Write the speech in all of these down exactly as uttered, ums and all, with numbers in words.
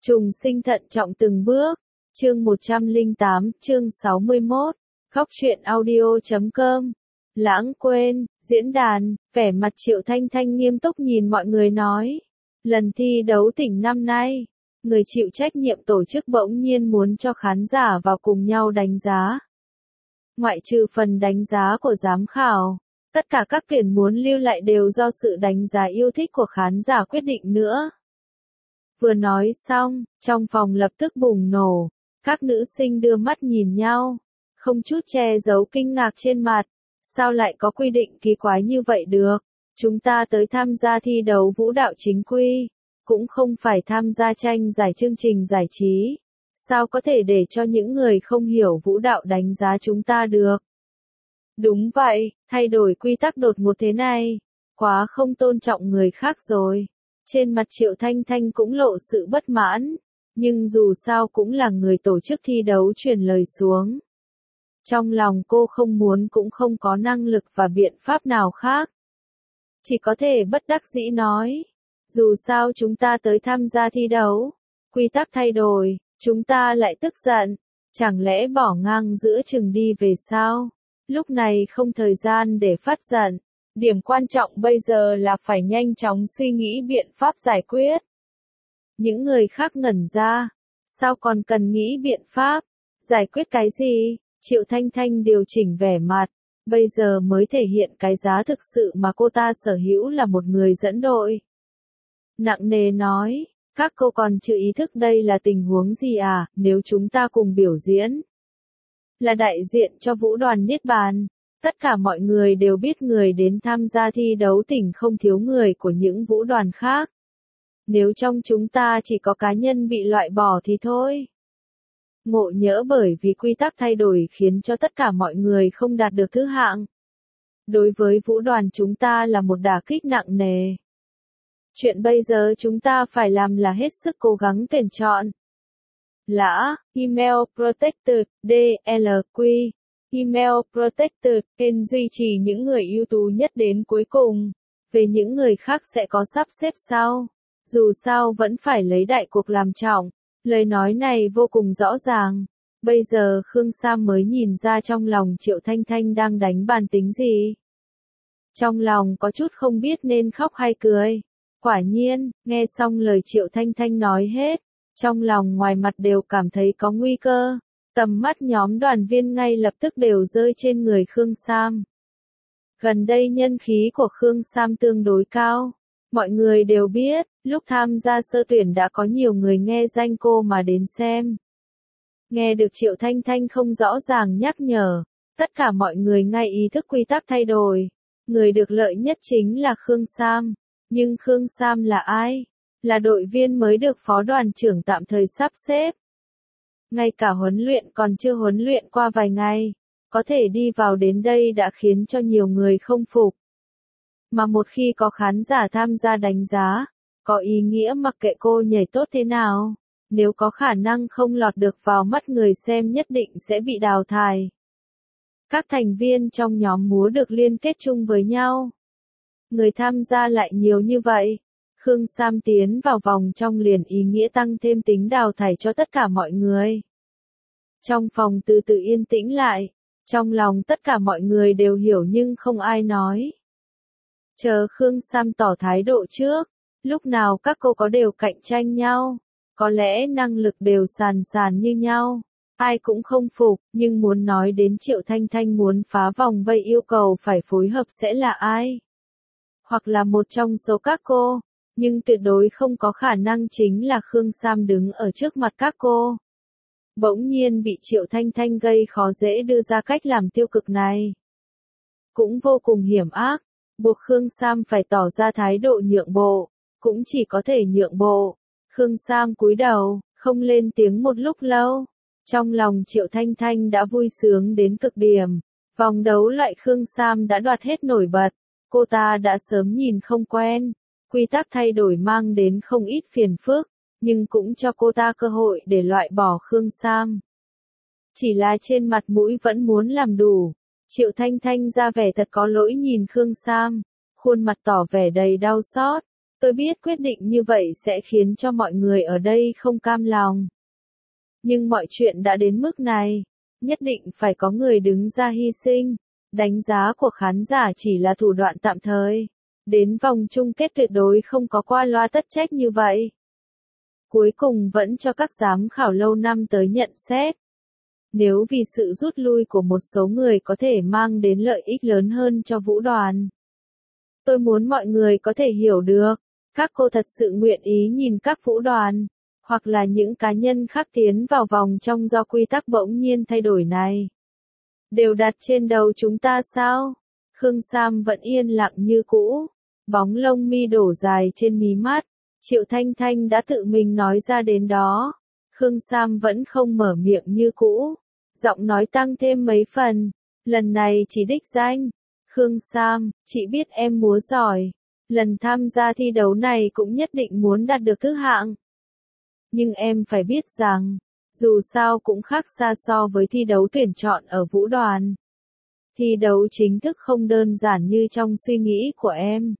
Trùng sinh thận trọng từng bước. Chương một trăm lẻ tám, chương sáu mươi mốt. Góc truyện audio chấm com. Lãng quên, diễn đàn, vẻ mặt Triệu Thanh Thanh nghiêm túc nhìn mọi người nói. Lần thi đấu tỉnh năm nay, người chịu trách nhiệm tổ chức bỗng nhiên muốn cho khán giả vào cùng nhau đánh giá. Ngoại trừ phần đánh giá của giám khảo, tất cả các tuyển muốn lưu lại đều do sự đánh giá yêu thích của khán giả quyết định nữa. Vừa nói xong, trong phòng lập tức bùng nổ, các nữ sinh đưa mắt nhìn nhau, không chút che giấu kinh ngạc trên mặt. Sao lại có quy định kỳ quái như vậy được? Chúng ta tới tham gia thi đấu vũ đạo chính quy, cũng không phải tham gia tranh giải chương trình giải trí. Sao có thể để cho những người không hiểu vũ đạo đánh giá chúng ta được? Đúng vậy, thay đổi quy tắc đột ngột thế này, quá không tôn trọng người khác rồi. Trên mặt Triệu Thanh Thanh cũng lộ sự bất mãn, nhưng dù sao cũng là người tổ chức thi đấu truyền lời xuống. Trong lòng cô không muốn cũng không có năng lực và biện pháp nào khác. Chỉ có thể bất đắc dĩ nói, dù sao chúng ta tới tham gia thi đấu, quy tắc thay đổi, chúng ta lại tức giận, chẳng lẽ bỏ ngang giữa chừng đi về sao? Lúc này không thời gian để phát giận, điểm quan trọng bây giờ là phải nhanh chóng suy nghĩ biện pháp giải quyết. Những người khác ngẩn ra, sao còn cần nghĩ biện pháp, giải quyết cái gì? Triệu Thanh Thanh điều chỉnh vẻ mặt, bây giờ mới thể hiện cái giá thực sự mà cô ta sở hữu là một người dẫn đội. Nặng nề nói, các cô còn chưa ý thức đây là tình huống gì à, nếu chúng ta cùng biểu diễn. Là đại diện cho vũ đoàn Niết Bàn, tất cả mọi người đều biết người đến tham gia thi đấu tỉnh không thiếu người của những vũ đoàn khác. Nếu trong chúng ta chỉ có cá nhân bị loại bỏ thì thôi. Ngộ nhỡ bởi vì quy tắc thay đổi khiến cho tất cả mọi người không đạt được thứ hạng. Đối với vũ đoàn chúng ta là một đả kích nặng nề. Chuyện bây giờ chúng ta phải làm là hết sức cố gắng tuyển chọn. Lã, Email Protected, đê lờ quy, Email Protected, kênh duy trì những người ưu tú nhất đến cuối cùng. Về những người khác sẽ có sắp xếp sau. Dù sao vẫn phải lấy đại cuộc làm trọng. Lời nói này vô cùng rõ ràng. Bây giờ Khương Sam mới nhìn ra trong lòng Triệu Thanh Thanh đang đánh bàn tính gì. Trong lòng có chút không biết nên khóc hay cười. Quả nhiên, nghe xong lời Triệu Thanh Thanh nói hết, trong lòng ngoài mặt đều cảm thấy có nguy cơ. Tầm mắt nhóm đoàn viên ngay lập tức đều rơi trên người Khương Sam. Gần đây nhân khí của Khương Sam tương đối cao. Mọi người đều biết, lúc tham gia sơ tuyển đã có nhiều người nghe danh cô mà đến xem. Nghe được Triệu Thanh Thanh không rõ ràng nhắc nhở, tất cả mọi người ngay ý thức quy tắc thay đổi. Người được lợi nhất chính là Khương Sam. Nhưng Khương Sam là ai? Là đội viên mới được phó đoàn trưởng tạm thời sắp xếp. Ngay cả huấn luyện còn chưa huấn luyện qua vài ngày, có thể đi vào đến đây đã khiến cho nhiều người không phục. Mà một khi có khán giả tham gia đánh giá, có ý nghĩa mặc kệ cô nhảy tốt thế nào, nếu có khả năng không lọt được vào mắt người xem nhất định sẽ bị đào thải. Các thành viên trong nhóm múa được liên kết chung với nhau. Người tham gia lại nhiều như vậy. Khương Sam tiến vào vòng trong liền ý nghĩa tăng thêm tính đào thải cho tất cả mọi người. Trong phòng từ từ yên tĩnh lại, trong lòng tất cả mọi người đều hiểu nhưng không ai nói. Chờ Khương Sam tỏ thái độ trước, lúc nào các cô có đều cạnh tranh nhau, có lẽ năng lực đều sàn sàn như nhau, ai cũng không phục, nhưng muốn nói đến Triệu Thanh Thanh muốn phá vòng vây yêu cầu phải phối hợp sẽ là ai? Hoặc là một trong số các cô, nhưng tuyệt đối không có khả năng chính là Khương Sam đứng ở trước mặt các cô. Bỗng nhiên bị Triệu Thanh Thanh gây khó dễ đưa ra cách làm tiêu cực này. Cũng vô cùng hiểm ác. Buộc Khương Sam phải tỏ ra thái độ nhượng bộ, cũng chỉ có thể nhượng bộ. Khương Sam cúi đầu, không lên tiếng một lúc lâu. Trong lòng Triệu Thanh Thanh đã vui sướng đến cực điểm. Vòng đấu loại Khương Sam đã đoạt hết nổi bật. Cô ta đã sớm nhìn không quen. Quy tắc thay đổi mang đến không ít phiền phức, nhưng cũng cho cô ta cơ hội để loại bỏ Khương Sam. Chỉ là trên mặt mũi vẫn muốn làm đủ. Triệu Thanh Thanh ra vẻ thật có lỗi nhìn Khương Sam, khuôn mặt tỏ vẻ đầy đau xót. Tôi biết quyết định như vậy sẽ khiến cho mọi người ở đây không cam lòng. Nhưng mọi chuyện đã đến mức này, nhất định phải có người đứng ra hy sinh. Đánh giá của khán giả chỉ là thủ đoạn tạm thời. Đến vòng chung kết tuyệt đối không có qua loa tất trách như vậy. Cuối cùng vẫn cho các giám khảo lâu năm tới nhận xét. Nếu vì sự rút lui của một số người có thể mang đến lợi ích lớn hơn cho vũ đoàn. Tôi muốn mọi người có thể hiểu được, các cô thật sự nguyện ý nhìn các vũ đoàn, hoặc là những cá nhân khác tiến vào vòng trong do quy tắc bỗng nhiên thay đổi này. Đều đặt trên đầu chúng ta sao? Khương Sam vẫn yên lặng như cũ, bóng lông mi đổ dài trên mí mắt. Triệu Thanh Thanh đã tự mình nói ra đến đó. Khương Sam vẫn không mở miệng như cũ. Giọng nói tăng thêm mấy phần. Lần này chỉ đích danh. Khương Sam, chị biết em múa giỏi. Lần tham gia thi đấu này cũng nhất định muốn đạt được thứ hạng. Nhưng em phải biết rằng, dù sao cũng khác xa so với thi đấu tuyển chọn ở vũ đoàn. Thi đấu chính thức không đơn giản như trong suy nghĩ của em.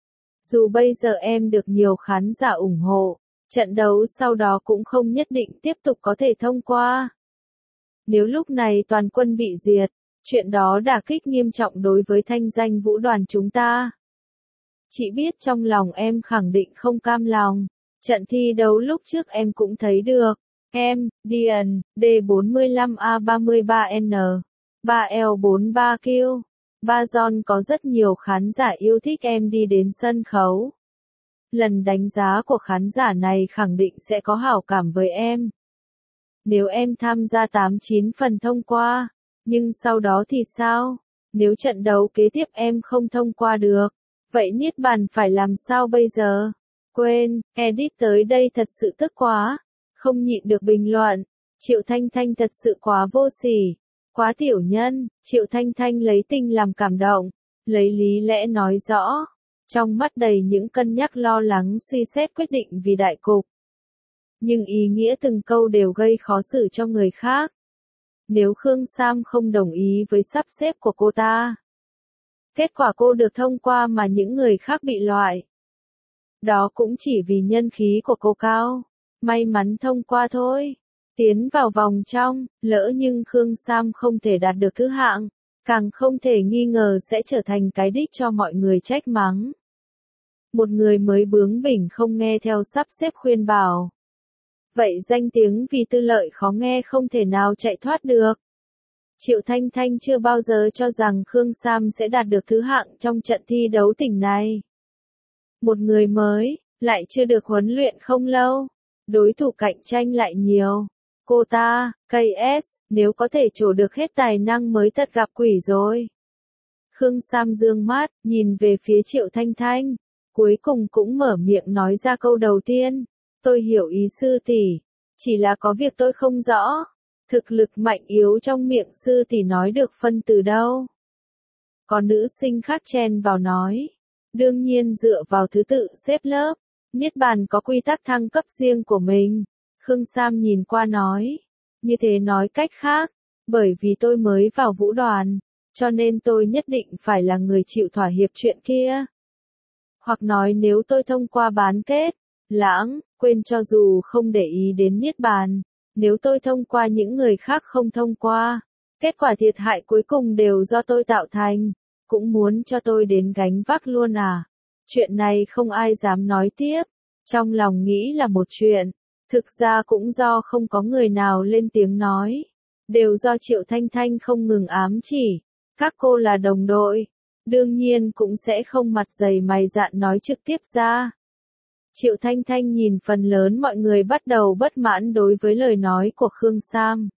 Dù bây giờ em được nhiều khán giả ủng hộ, trận đấu sau đó cũng không nhất định tiếp tục có thể thông qua. Nếu lúc này toàn quân bị diệt, chuyện đó đả kích nghiêm trọng đối với thanh danh vũ đoàn chúng ta. Chị biết trong lòng em khẳng định không cam lòng. Trận thi đấu lúc trước em cũng thấy được. Em, Dian, D bốn lăm A ba ba N, ba L bốn ba Q, ba John có rất nhiều khán giả yêu thích em đi đến sân khấu. Lần đánh giá của khán giả này khẳng định sẽ có hảo cảm với em. Nếu em tham gia tám chín phần thông qua, nhưng sau đó thì sao? Nếu trận đấu kế tiếp em không thông qua được, vậy Niết Bàn phải làm sao bây giờ? Quên, edit tới đây thật sự tức quá. Không nhịn được bình luận. Triệu Thanh Thanh thật sự quá vô sỉ. Quá tiểu nhân. Triệu Thanh Thanh lấy tình làm cảm động. Lấy lý lẽ nói rõ. Trong mắt đầy những cân nhắc lo lắng suy xét quyết định vì đại cục. Nhưng ý nghĩa từng câu đều gây khó xử cho người khác. Nếu Khương Sam không đồng ý với sắp xếp của cô ta, kết quả cô được thông qua mà những người khác bị loại. Đó cũng chỉ vì nhân khí của cô cao. May mắn thông qua thôi. Tiến vào vòng trong, lỡ nhưng Khương Sam không thể đạt được thứ hạng, càng không thể nghi ngờ sẽ trở thành cái đích cho mọi người trách mắng. Một người mới bướng bỉnh không nghe theo sắp xếp khuyên bảo. Vậy danh tiếng vì tư lợi khó nghe không thể nào chạy thoát được. Triệu Thanh Thanh chưa bao giờ cho rằng Khương Sam sẽ đạt được thứ hạng trong trận thi đấu tỉnh này. Một người mới, lại chưa được huấn luyện không lâu. Đối thủ cạnh tranh lại nhiều. Cô ta, ca ét, nếu có thể trổ được hết tài năng mới thật gặp quỷ rồi. Khương Sam dương mắt, nhìn về phía Triệu Thanh Thanh. Cuối cùng cũng mở miệng nói ra câu đầu tiên. Tôi hiểu ý sư tỷ. Chỉ là có việc tôi không rõ. Thực lực mạnh yếu trong miệng sư tỷ nói được phân từ đâu. Có nữ sinh khác chen vào nói. Đương nhiên dựa vào thứ tự xếp lớp. Niết Bàn có quy tắc thăng cấp riêng của mình. Khương Sam nhìn qua nói. Như thế nói cách khác. Bởi vì tôi mới vào vũ đoàn. Cho nên tôi nhất định phải là người chịu thỏa hiệp chuyện kia. Hoặc nói nếu tôi thông qua bán kết. Lãng, quên cho dù không để ý đến Niết Bàn. Nếu tôi thông qua những người khác không thông qua. Kết quả thiệt hại cuối cùng đều do tôi tạo thành. Cũng muốn cho tôi đến gánh vác luôn à. Chuyện này không ai dám nói tiếp. Trong lòng nghĩ là một chuyện. Thực ra cũng do không có người nào lên tiếng nói. Đều do Triệu Thanh Thanh không ngừng ám chỉ. Các cô là đồng đội. Đương nhiên cũng sẽ không mặt dày mày dạn nói trực tiếp ra. Triệu Thanh Thanh nhìn phần lớn mọi người bắt đầu bất mãn đối với lời nói của Khương Sam.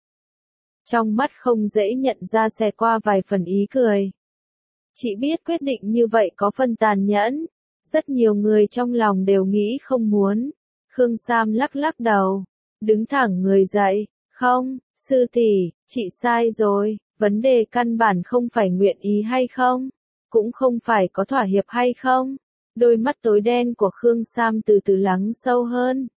Trong mắt không dễ nhận ra xẹt qua vài phần ý cười. Chị biết quyết định như vậy có phần tàn nhẫn. Rất nhiều người trong lòng đều nghĩ không muốn. Khương Sam lắc lắc đầu. Đứng thẳng người dậy. Không, sư tỷ, chị sai rồi. Vấn đề căn bản không phải nguyện ý hay không. Cũng không phải có thỏa hiệp hay không. Đôi mắt tối đen của Khương Sam từ từ lắng sâu hơn.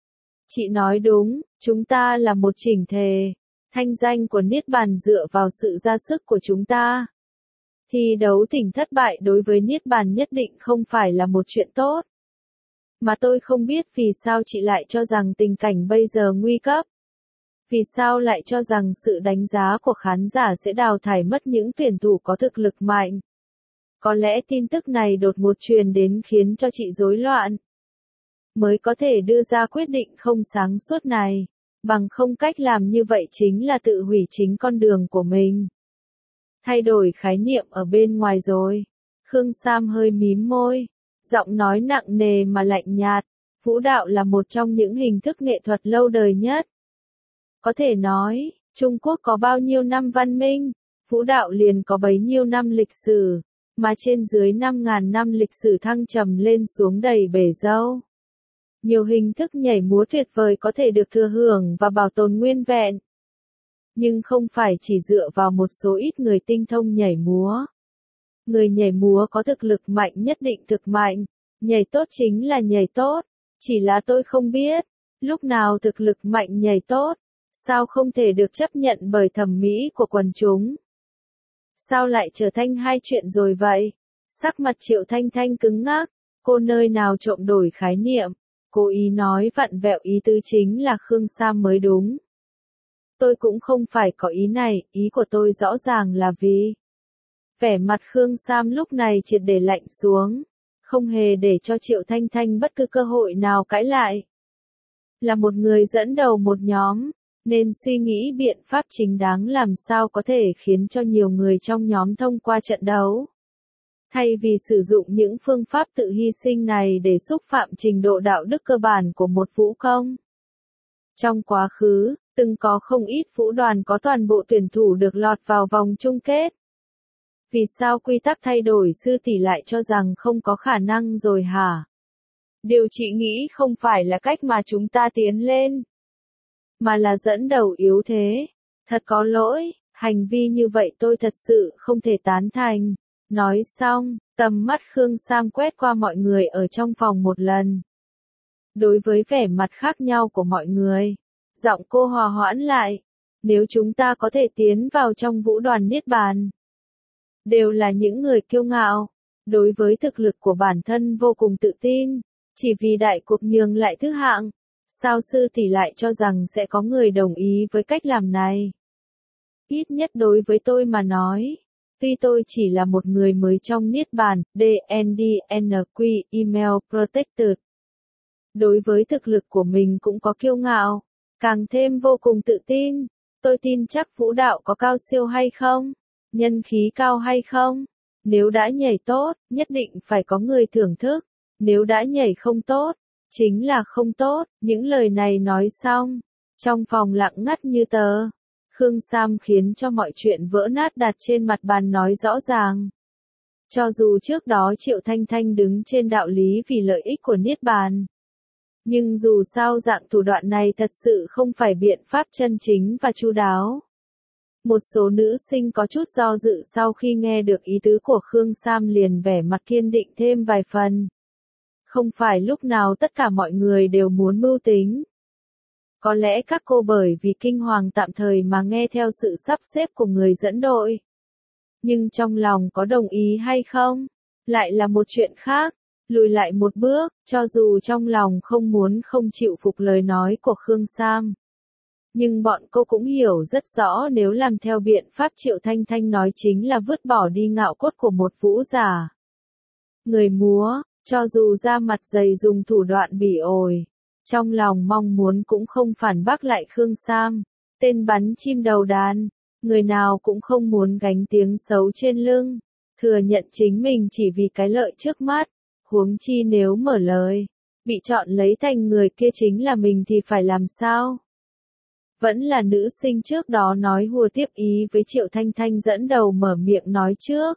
Chị nói đúng, chúng ta là một chỉnh thể. Thanh danh của Niết Bàn dựa vào sự ra sức của chúng ta. Thi đấu tỉnh thất bại đối với Niết Bàn nhất định không phải là một chuyện tốt. Mà tôi không biết vì sao chị lại cho rằng tình cảnh bây giờ nguy cấp. Vì sao lại cho rằng sự đánh giá của khán giả sẽ đào thải mất những tuyển thủ có thực lực mạnh. Có lẽ tin tức này đột ngột truyền đến khiến cho chị rối loạn. Mới có thể đưa ra quyết định không sáng suốt này. Bằng không cách làm như vậy chính là tự hủy chính con đường của mình. Thay đổi khái niệm ở bên ngoài rồi. Khương Sam hơi mím môi. Giọng nói nặng nề mà lạnh nhạt. Vũ đạo là một trong những hình thức nghệ thuật lâu đời nhất. Có thể nói, Trung Quốc có bao nhiêu năm văn minh, vũ đạo liền có bấy nhiêu năm lịch sử, mà trên dưới năm ngàn năm lịch sử thăng trầm lên xuống đầy bể dâu. Nhiều hình thức nhảy múa tuyệt vời có thể được thừa hưởng và bảo tồn nguyên vẹn. Nhưng không phải chỉ dựa vào một số ít người tinh thông nhảy múa. Người nhảy múa có thực lực mạnh nhất định thực mạnh, nhảy tốt chính là nhảy tốt, chỉ là tôi không biết, lúc nào thực lực mạnh nhảy tốt, sao không thể được chấp nhận bởi thẩm mỹ của quần chúng. Sao lại trở thành hai chuyện rồi vậy? Sắc mặt Triệu Thanh Thanh cứng ngắc, cô nơi nào trộm đổi khái niệm, cố ý nói vặn vẹo ý tứ chính là Khương Sam mới đúng. Tôi cũng không phải có ý này, ý của tôi rõ ràng là vì... Vẻ mặt Khương Sam lúc này triệt để lạnh xuống, không hề để cho Triệu Thanh Thanh bất cứ cơ hội nào cãi lại. Là một người dẫn đầu một nhóm, nên suy nghĩ biện pháp chính đáng làm sao có thể khiến cho nhiều người trong nhóm thông qua trận đấu. Thay vì sử dụng những phương pháp tự hy sinh này để xúc phạm trình độ đạo đức cơ bản của một vũ công. Trong quá khứ, từng có không ít vũ đoàn có toàn bộ tuyển thủ được lọt vào vòng chung kết. Vì sao quy tắc thay đổi sư tỷ lại cho rằng không có khả năng rồi hả? Điều chị nghĩ không phải là cách mà chúng ta tiến lên, mà là dẫn đầu yếu thế. Thật có lỗi, hành vi như vậy tôi thật sự không thể tán thành. Nói xong, tầm mắt Khương Sam quét qua mọi người ở trong phòng một lần. Đối với vẻ mặt khác nhau của mọi người, giọng cô hòa hoãn lại. Nếu chúng ta có thể tiến vào trong vũ đoàn Niết Bàn, đều là những người kiêu ngạo, đối với thực lực của bản thân vô cùng tự tin, chỉ vì đại cuộc nhường lại thứ hạng. Sao sư tỷ lại cho rằng sẽ có người đồng ý với cách làm này? Ít nhất đối với tôi mà nói, tuy tôi chỉ là một người mới trong Niết Bàn, đê en đê en quy, Email Protected. Đối với thực lực của mình cũng có kiêu ngạo, càng thêm vô cùng tự tin. Tôi tin chắc vũ đạo có cao siêu hay không? Nhân khí cao hay không? Nếu đã nhảy tốt, nhất định phải có người thưởng thức. Nếu đã nhảy không tốt, chính là không tốt. Những lời này nói xong, trong phòng lặng ngắt như tờ. Khương Sam khiến cho mọi chuyện vỡ nát đặt trên mặt bàn nói rõ ràng. Cho dù trước đó Triệu Thanh Thanh đứng trên đạo lý vì lợi ích của Niết Bàn. Nhưng dù sao dạng thủ đoạn này thật sự không phải biện pháp chân chính và chu đáo. Một số nữ sinh có chút do dự sau khi nghe được ý tứ của Khương Sam liền vẻ mặt kiên định thêm vài phần. Không phải lúc nào tất cả mọi người đều muốn mưu tính. Có lẽ các cô bởi vì kinh hoàng tạm thời mà nghe theo sự sắp xếp của người dẫn đội. Nhưng trong lòng có đồng ý hay không, lại là một chuyện khác. Lùi lại một bước, cho dù trong lòng không muốn không chịu phục lời nói của Khương Sam. Nhưng bọn cô cũng hiểu rất rõ nếu làm theo biện pháp Triệu Thanh Thanh nói chính là vứt bỏ đi ngạo cốt của một vũ giả. Người múa, cho dù ra mặt dày dùng thủ đoạn bỉ ổi, trong lòng mong muốn cũng không phản bác lại Khương Sam. Tên bắn chim đầu đàn, người nào cũng không muốn gánh tiếng xấu trên lưng, thừa nhận chính mình chỉ vì cái lợi trước mắt. Huống chi nếu mở lời, bị chọn lấy thành người kia chính là mình thì phải làm sao? Vẫn là nữ sinh trước đó nói hùa tiếp ý với Triệu Thanh Thanh dẫn đầu mở miệng nói trước.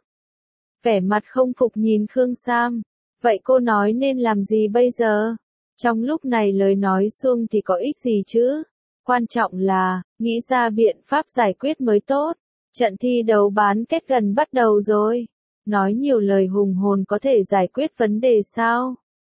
Vẻ mặt không phục nhìn Khương Sam. Vậy cô nói nên làm gì bây giờ? Trong lúc này lời nói suông thì có ích gì chứ? Quan trọng là, nghĩ ra biện pháp giải quyết mới tốt. Trận thi đấu bán kết gần bắt đầu rồi. Nói nhiều lời hùng hồn có thể giải quyết vấn đề sao?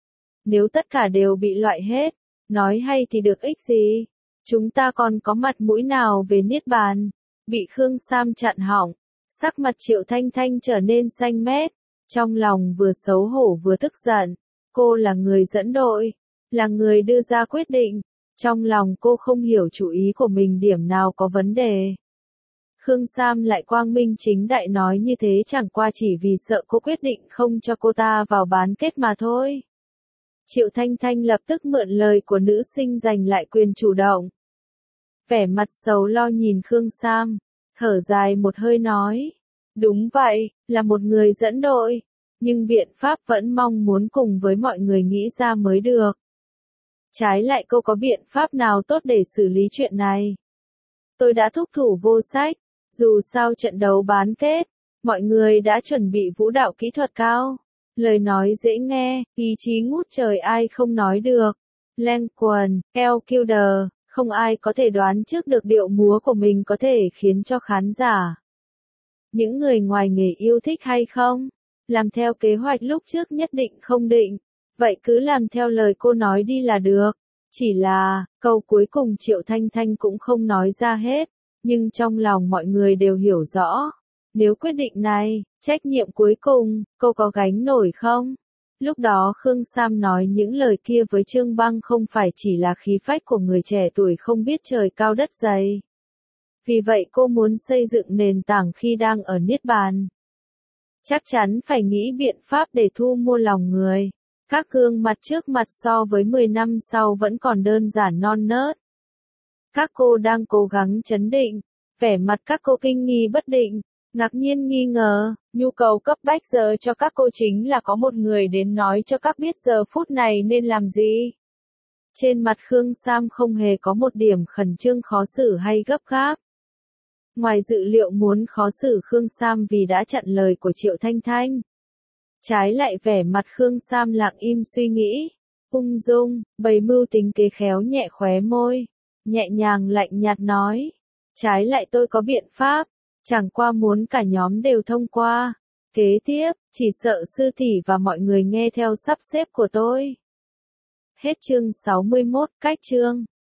Nếu tất cả đều bị loại hết, nói hay thì được ích gì? Chúng ta còn có mặt mũi nào về Niết Bàn? Bị Khương Sam chặn hỏng, sắc mặt Triệu Thanh Thanh trở nên xanh mét, trong lòng vừa xấu hổ vừa tức giận. Cô là người dẫn đội, là người đưa ra quyết định, trong lòng cô không hiểu chủ ý của mình điểm nào có vấn đề. Khương Sam lại quang minh chính đại nói như thế chẳng qua chỉ vì sợ cô quyết định không cho cô ta vào bán kết mà thôi. Triệu Thanh Thanh lập tức mượn lời của nữ sinh giành lại quyền chủ động. Vẻ mặt sầu lo nhìn Khương Sam, thở dài một hơi nói. Đúng vậy, là một người dẫn đội, nhưng biện pháp vẫn mong muốn cùng với mọi người nghĩ ra mới được. Trái lại cô có biện pháp nào tốt để xử lý chuyện này? Tôi đã thúc thủ vô sách, dù sao trận đấu bán kết, mọi người đã chuẩn bị vũ đạo kỹ thuật cao. Lời nói dễ nghe, ý chí ngút trời ai không nói được. Len quần, eo killer, không ai có thể đoán trước được điệu múa của mình có thể khiến cho khán giả. Những người ngoài nghề yêu thích hay không? Làm theo kế hoạch lúc trước nhất định không định. Vậy cứ làm theo lời cô nói đi là được. Chỉ là, câu cuối cùng Triệu Thanh Thanh cũng không nói ra hết. Nhưng trong lòng mọi người đều hiểu rõ. Nếu quyết định này, trách nhiệm cuối cùng, cô có gánh nổi không? Lúc đó Khương Sam nói những lời kia với Trương Băng không phải chỉ là khí phách của người trẻ tuổi không biết trời cao đất dày. Vì vậy cô muốn xây dựng nền tảng khi đang ở Niết Bàn. Chắc chắn phải nghĩ biện pháp để thu mua lòng người. Các gương mặt trước mặt so với mười năm sau vẫn còn đơn giản non nớt. Các cô đang cố gắng trấn định, vẻ mặt các cô kinh nghi bất định, ngạc nhiên nghi ngờ, nhu cầu cấp bách giờ cho các cô chính là có một người đến nói cho các biết giờ phút này nên làm gì. Trên mặt Khương Sam không hề có một điểm khẩn trương khó xử hay gấp gáp. Ngoài dự liệu muốn khó xử Khương Sam vì đã chặn lời của Triệu Thanh Thanh. Trái lại vẻ mặt Khương Sam lặng im suy nghĩ, ung dung, bày mưu tính kế khéo nhẹ khóe môi, nhẹ nhàng lạnh nhạt nói. Trái lại tôi có biện pháp, chẳng qua muốn cả nhóm đều thông qua. Kế tiếp, chỉ sợ sư tỷ và mọi người nghe theo sắp xếp của tôi. Hết chương sáu mươi mốt, cách chương.